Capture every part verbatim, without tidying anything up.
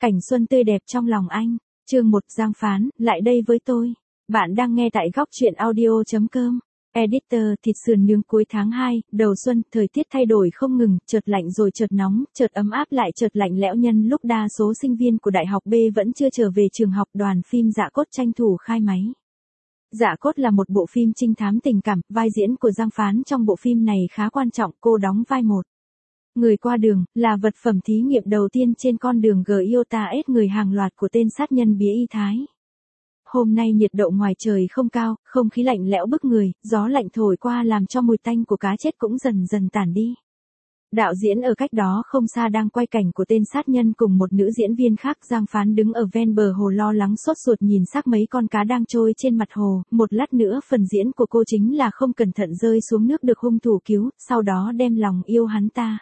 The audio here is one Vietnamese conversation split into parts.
Cảnh xuân tươi đẹp trong lòng anh. Chương một Giang Phán, lại đây với tôi. Bạn đang nghe tại góc truyện audio.com. Editor. Thịt sườn nướng cuối tháng hai, đầu xuân, thời tiết thay đổi không ngừng, chợt lạnh rồi chợt nóng, chợt ấm áp lại chợt lạnh lẽo. Nhân lúc đa số sinh viên của Đại học B vẫn chưa trở về trường học, đoàn phim Dạ Cốt tranh thủ khai máy. Dạ Cốt là một bộ phim trinh thám tình cảm, vai diễn của Giang Phán trong bộ phim này khá quan trọng, cô đóng vai một người qua đường, là vật phẩm thí nghiệm đầu tiên trên con đường Giota S người hàng loạt của tên sát nhân bí y Thái. Hôm nay nhiệt độ ngoài trời không cao, không khí lạnh lẽo bức người, gió lạnh thổi qua làm cho mùi tanh của cá chết cũng dần dần tản đi. Đạo diễn ở cách đó không xa đang quay cảnh của tên sát nhân cùng một nữ diễn viên khác. Giang Phán đứng ở ven bờ hồ lo lắng sốt ruột nhìn xác mấy con cá đang trôi trên mặt hồ, một lát nữa phần diễn của cô chính là không cẩn thận rơi xuống nước được hung thủ cứu, sau đó đem lòng yêu hắn ta.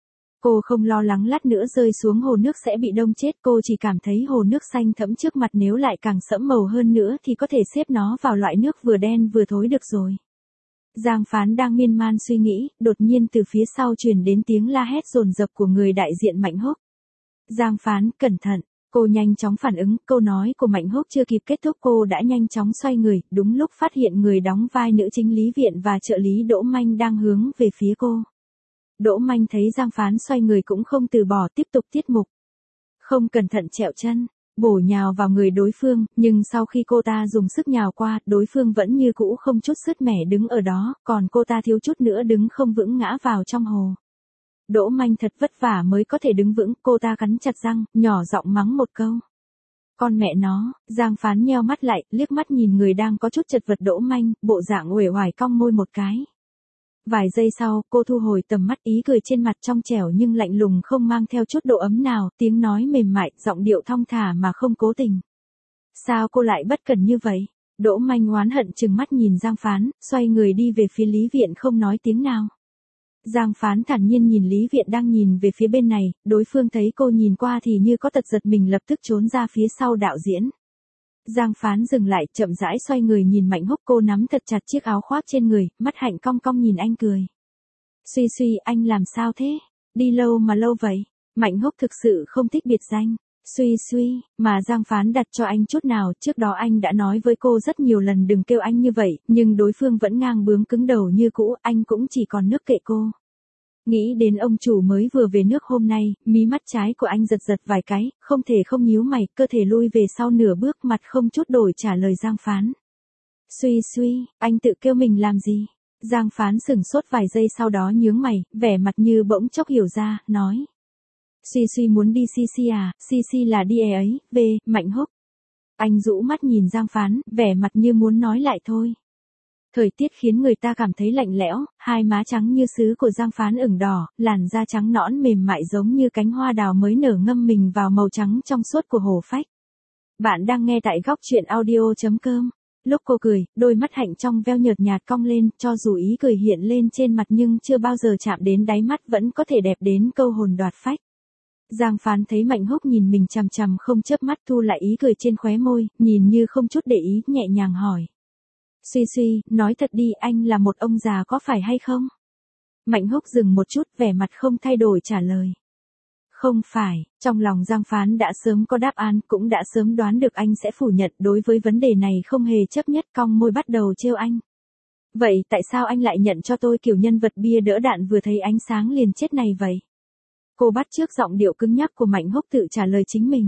Cô không lo lắng lát nữa rơi xuống hồ nước sẽ bị đông chết, cô chỉ cảm thấy hồ nước xanh thẫm trước mặt nếu lại càng sẫm màu hơn nữa thì có thể xếp nó vào loại nước vừa đen vừa thối được rồi. Giang Phán đang miên man suy nghĩ, đột nhiên từ phía sau truyền đến tiếng la hét dồn dập của người đại diện Mạnh Húc. Giang Phán, cẩn thận, cô nhanh chóng phản ứng, câu nói của Mạnh Húc chưa kịp kết thúc cô đã nhanh chóng xoay người, đúng lúc phát hiện người đóng vai nữ chính Lý Viện và trợ lý Đỗ Manh đang hướng về phía cô. Đỗ Manh thấy Giang Phán xoay người cũng không từ bỏ, tiếp tục tiết mục. Không cẩn thận trẹo chân, bổ nhào vào người đối phương, nhưng sau khi cô ta dùng sức nhào qua, đối phương vẫn như cũ không chút sứt mẻ đứng ở đó, còn cô ta thiếu chút nữa đứng không vững ngã vào trong hồ. Đỗ Manh thật vất vả mới có thể đứng vững, cô ta cắn chặt răng, nhỏ giọng mắng một câu. Con mẹ nó. Giang Phán nheo mắt lại, liếc mắt nhìn người đang có chút chật vật Đỗ Manh, bộ dạng uể oải cong môi một cái. Vài giây sau, cô thu hồi tầm mắt, ý cười trên mặt trong trẻo nhưng lạnh lùng không mang theo chút độ ấm nào, tiếng nói mềm mại, giọng điệu thong thả mà không cố tình. Sao cô lại bất cẩn như vậy? Đỗ Manh oán hận trừng mắt nhìn Giang Phán, xoay người đi về phía Lý Viện không nói tiếng nào. Giang Phán thản nhiên nhìn Lý Viện đang nhìn về phía bên này, đối phương thấy cô nhìn qua thì như có tật giật mình lập tức trốn ra phía sau đạo diễn. Giang Phán dừng lại, chậm rãi xoay người nhìn Mạnh Húc, cô nắm thật chặt chiếc áo khoác trên người, mắt hạnh cong cong nhìn anh cười. Suy suy, anh làm sao thế? Đi lâu mà lâu vậy? Mạnh Húc thực sự không thích biệt danh Suy suy, mà Giang Phán đặt cho anh chút nào, trước đó anh đã nói với cô rất nhiều lần đừng kêu anh như vậy, nhưng đối phương vẫn ngang bướng cứng đầu như cũ, anh cũng chỉ còn nước kệ cô. Nghĩ đến ông chủ mới vừa về nước hôm nay, mí mắt trái của anh giật giật vài cái, không thể không nhíu mày, cơ thể lui về sau nửa bước, mặt không chút đổi trả lời Giang Phán. Suy suy, anh tự kêu mình làm gì? Giang Phán sửng sốt vài giây sau đó nhướng mày, vẻ mặt như bỗng chốc hiểu ra, nói. Suy suy muốn đi xê xê à, xê xê là đi e ấy, về, Mạnh Húc. Anh rũ mắt nhìn Giang Phán, vẻ mặt như muốn nói lại thôi. Thời tiết khiến người ta cảm thấy lạnh lẽo, hai má trắng như sứ của Giang Phán ửng đỏ, làn da trắng nõn mềm mại giống như cánh hoa đào mới nở ngâm mình vào màu trắng trong suốt của hồ phách. Bạn đang nghe tại góc truyện audio.com. Lúc cô cười, đôi mắt hạnh trong veo nhợt nhạt cong lên, cho dù ý cười hiện lên trên mặt nhưng chưa bao giờ chạm đến đáy mắt vẫn có thể đẹp đến câu hồn đoạt phách. Giang Phán thấy Mạnh Húc nhìn mình chằm chằm không chớp mắt, thu lại ý cười trên khóe môi, nhìn như không chút để ý, nhẹ nhàng hỏi. Suy suy, nói thật đi, anh là một ông già có phải hay không? Mạnh Húc dừng một chút, vẻ mặt không thay đổi trả lời. Không phải, trong lòng Giang Phán đã sớm có đáp án, cũng đã sớm đoán được anh sẽ phủ nhận, đối với vấn đề này không hề chấp nhất, cong môi bắt đầu trêu anh. Vậy tại sao anh lại nhận cho tôi kiểu nhân vật bia đỡ đạn vừa thấy ánh sáng liền chết này vậy? Cô bắt chước giọng điệu cứng nhắc của Mạnh Húc tự trả lời chính mình.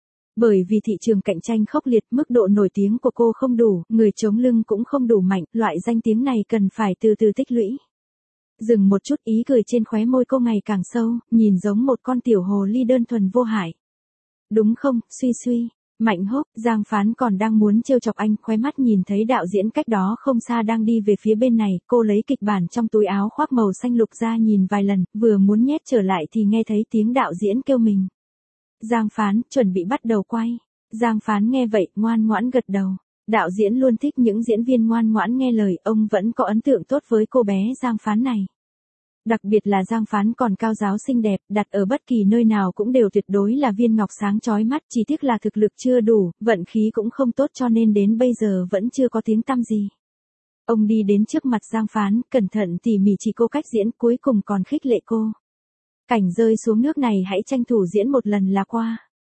Bởi vì thị trường cạnh tranh khốc liệt, mức độ nổi tiếng của cô không đủ, người chống lưng cũng không đủ mạnh, loại danh tiếng này cần phải từ từ tích lũy. Dừng một chút, ý cười trên khóe môi cô ngày càng sâu, nhìn giống một con tiểu hồ ly đơn thuần vô hại. Đúng không, suy suy, Mạnh Húc. Giang Phán còn đang muốn trêu chọc anh, khóe mắt nhìn thấy đạo diễn cách đó không xa đang đi về phía bên này, cô lấy kịch bản trong túi áo khoác màu xanh lục ra nhìn vài lần, vừa muốn nhét trở lại thì nghe thấy tiếng đạo diễn kêu mình. Giang Phán, chuẩn bị bắt đầu quay. Giang Phán nghe vậy, ngoan ngoãn gật đầu. Đạo diễn luôn thích những diễn viên ngoan ngoãn nghe lời, ông vẫn có ấn tượng tốt với cô bé Giang Phán này. Đặc biệt là Giang Phán còn cao ráo xinh đẹp, đặt ở bất kỳ nơi nào cũng đều tuyệt đối là viên ngọc sáng chói mắt, chỉ tiếc là thực lực chưa đủ, vận khí cũng không tốt cho nên đến bây giờ vẫn chưa có tiếng tăm gì. Ông đi đến trước mặt Giang Phán, cẩn thận tỉ mỉ chỉ cô cách diễn, cuối cùng còn khích lệ cô. Cảnh rơi xuống nước này hãy tranh thủ diễn một lần là qua.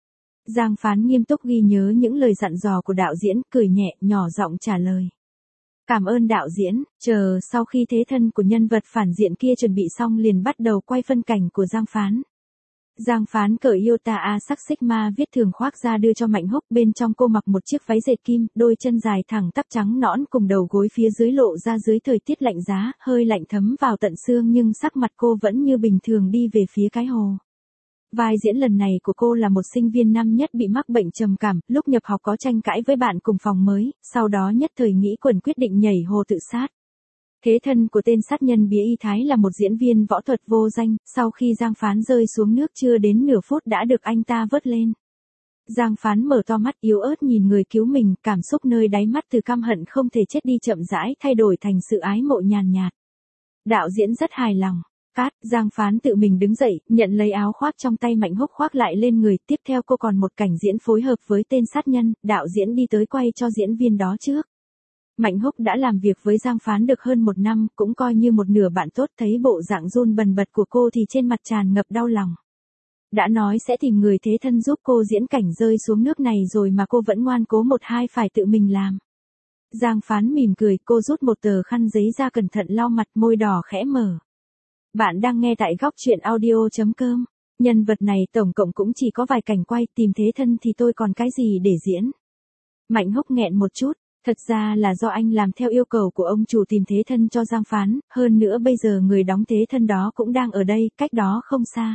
Giang Phán nghiêm túc ghi nhớ những lời dặn dò của đạo diễn, cười nhẹ, nhỏ giọng trả lời. Cảm ơn đạo diễn, chờ sau khi thế thân của nhân vật phản diện kia chuẩn bị xong liền bắt đầu quay phân cảnh của Giang Phán. Giang Phán cởi Iota A sắc Sigma viết thường khoác ra đưa cho Mạnh Húc, bên trong cô mặc một chiếc váy dệt kim, đôi chân dài thẳng tắp trắng nõn cùng đầu gối phía dưới lộ ra dưới thời tiết lạnh giá, hơi lạnh thấm vào tận xương nhưng sắc mặt cô vẫn như bình thường đi về phía cái hồ. Vai diễn lần này của cô là một sinh viên năm nhất bị mắc bệnh trầm cảm, lúc nhập học có tranh cãi với bạn cùng phòng mới, sau đó nhất thời nghĩ quẩn quyết định nhảy hồ tự sát. Thế thân của tên sát nhân Bía Y Thái là một diễn viên võ thuật vô danh, sau khi Giang Phán rơi xuống nước chưa đến nửa phút đã được anh ta vớt lên. Giang Phán mở to mắt yếu ớt nhìn người cứu mình, cảm xúc nơi đáy mắt từ căm hận không thể chết đi chậm rãi thay đổi thành sự ái mộ nhàn nhạt. Đạo diễn rất hài lòng. Cát, Giang Phán tự mình đứng dậy, nhận lấy áo khoác trong tay Mạnh Húc khoác lại lên người, tiếp theo cô còn một cảnh diễn phối hợp với tên sát nhân, đạo diễn đi tới quay cho diễn viên đó trước. Mạnh Húc đã làm việc với Giang Phán được hơn một năm, cũng coi như một nửa bạn tốt, thấy bộ dạng run bần bật của cô thì trên mặt tràn ngập đau lòng. Đã nói sẽ tìm người thế thân giúp cô diễn cảnh rơi xuống nước này rồi mà cô vẫn ngoan cố một hai phải tự mình làm. Giang Phán mỉm cười, cô rút một tờ khăn giấy ra cẩn thận lau mặt, môi đỏ khẽ mở. Bạn đang nghe tại góc truyện audio chấm com. Nhân vật này tổng cộng cũng chỉ có vài cảnh quay, tìm thế thân thì tôi còn cái gì để diễn. Mạnh Húc nghẹn một chút, thật ra là do anh làm theo yêu cầu của ông chủ tìm thế thân cho Giang Phán, hơn nữa bây giờ người đóng thế thân đó cũng đang ở đây, cách đó không xa.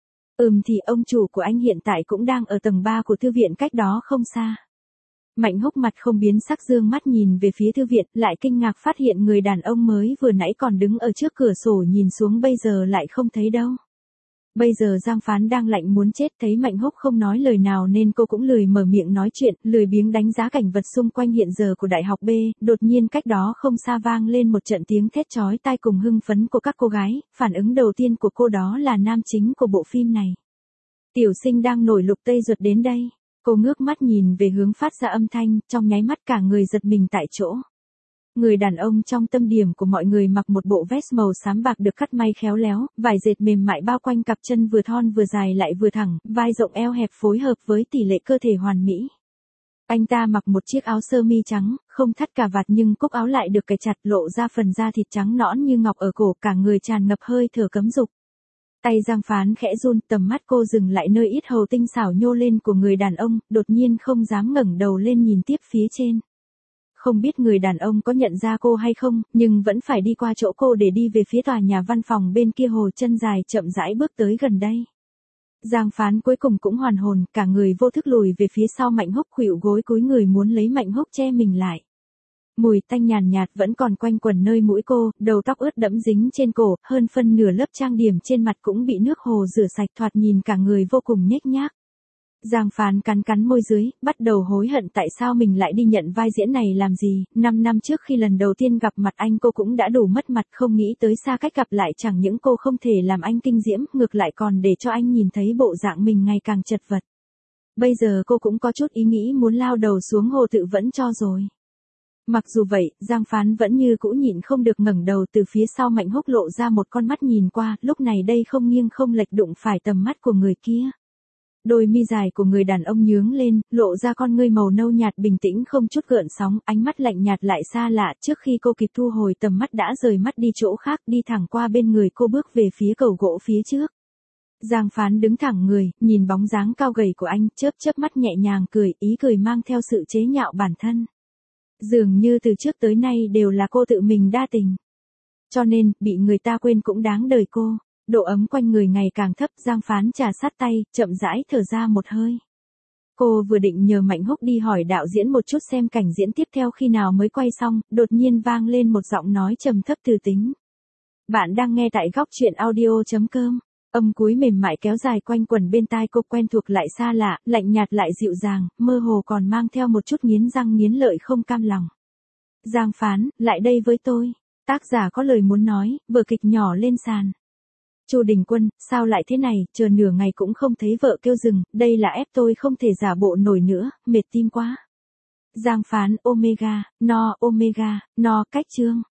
Ừm thì ông chủ của anh hiện tại cũng đang ở tầng ba của thư viện cách đó không xa. Mạnh Húc mặt không biến sắc dương mắt nhìn về phía thư viện, lại kinh ngạc phát hiện người đàn ông mới vừa nãy còn đứng ở trước cửa sổ nhìn xuống bây giờ lại không thấy đâu. Bây giờ Giang Phán đang lạnh muốn chết, thấy Mạnh Húc không nói lời nào nên cô cũng lười mở miệng nói chuyện, lười biếng đánh giá cảnh vật xung quanh hiện giờ của Đại học B, đột nhiên cách đó không xa vang lên một trận tiếng thét chói tai cùng hưng phấn của các cô gái, phản ứng đầu tiên của cô đó là nam chính của bộ phim này. Tiểu sinh đang nổi lục tây ruột đến đây. Cô ngước mắt nhìn về hướng phát ra âm thanh, trong nháy mắt cả người giật mình tại chỗ. Người đàn ông trong tâm điểm của mọi người mặc một bộ vest màu xám bạc được cắt may khéo léo, vải dệt mềm mại bao quanh cặp chân vừa thon vừa dài lại vừa thẳng, vai rộng eo hẹp phối hợp với tỷ lệ cơ thể hoàn mỹ. Anh ta mặc một chiếc áo sơ mi trắng, không thắt cà vạt nhưng cúc áo lại được cài chặt lộ ra phần da thịt trắng nõn như ngọc ở cổ, cả người tràn ngập hơi thở cấm dục. Tay Giang Phán khẽ run, tầm mắt cô dừng lại nơi yết hầu tinh xảo nhô lên của người đàn ông, đột nhiên không dám ngẩng đầu lên nhìn tiếp phía trên. Không biết người đàn ông có nhận ra cô hay không, nhưng vẫn phải đi qua chỗ cô để đi về phía tòa nhà văn phòng bên kia hồ, chân dài chậm rãi bước tới gần đây. Giang Phán cuối cùng cũng hoàn hồn, cả người vô thức lùi về phía sau Mạnh Húc, khuỵu gối cúi người muốn lấy Mạnh Húc che mình lại. Mùi tanh nhàn nhạt vẫn còn quanh quẩn nơi mũi cô, đầu tóc ướt đẫm dính trên cổ, hơn phân nửa lớp trang điểm trên mặt cũng bị nước hồ rửa sạch, thoạt nhìn cả người vô cùng nhếch nhác. Giang Phán cắn cắn môi dưới, bắt đầu hối hận tại sao mình lại đi nhận vai diễn này làm gì, năm năm trước khi lần đầu tiên gặp mặt anh cô cũng đã đủ mất mặt, không nghĩ tới xa cách gặp lại chẳng những cô không thể làm anh kinh diễm, ngược lại còn để cho anh nhìn thấy bộ dạng mình ngày càng chật vật. Bây giờ cô cũng có chút ý nghĩ muốn lao đầu xuống hồ tự vẫn cho rồi. Mặc dù vậy, Giang Phán vẫn như cũ nhịn không được ngẩng đầu, từ phía sau Mạnh Húc lộ ra một con mắt nhìn qua, lúc này đây không nghiêng không lệch đụng phải tầm mắt của người kia. Đôi mi dài của người đàn ông nhướng lên, lộ ra con ngươi màu nâu nhạt bình tĩnh không chút gợn sóng, ánh mắt lạnh nhạt lại xa lạ, trước khi cô kịp thu hồi tầm mắt đã rời mắt đi chỗ khác, đi thẳng qua bên người cô bước về phía cầu gỗ phía trước. Giang Phán đứng thẳng người, nhìn bóng dáng cao gầy của anh, chớp chớp mắt nhẹ nhàng cười, ý cười mang theo sự chế nhạo bản thân. Dường như từ trước tới nay đều là cô tự mình đa tình. Cho nên, bị người ta quên cũng đáng đời cô. Độ ấm quanh người ngày càng thấp, Giang Phán trà sát tay, chậm rãi thở ra một hơi. Cô vừa định nhờ Mạnh Húc đi hỏi đạo diễn một chút xem cảnh diễn tiếp theo khi nào mới quay xong, đột nhiên vang lên một giọng nói trầm thấp từ tính. Bạn đang nghe tại góc truyện audio chấm com. Âm cuối mềm mại kéo dài quanh quẩn bên tai cô, quen thuộc lại xa lạ, lạnh nhạt lại dịu dàng, mơ hồ còn mang theo một chút nghiến răng nghiến lợi không cam lòng. Giang Phán, lại đây với tôi. Tác giả có lời muốn nói, vở kịch nhỏ lên sàn. Chu Đình Quân, sao lại thế này, chờ nửa ngày cũng không thấy vợ kêu dừng, đây là ép tôi không thể giả bộ nổi nữa, mệt tim quá. Giang Phán, Omega, no, Omega, no, cách chương.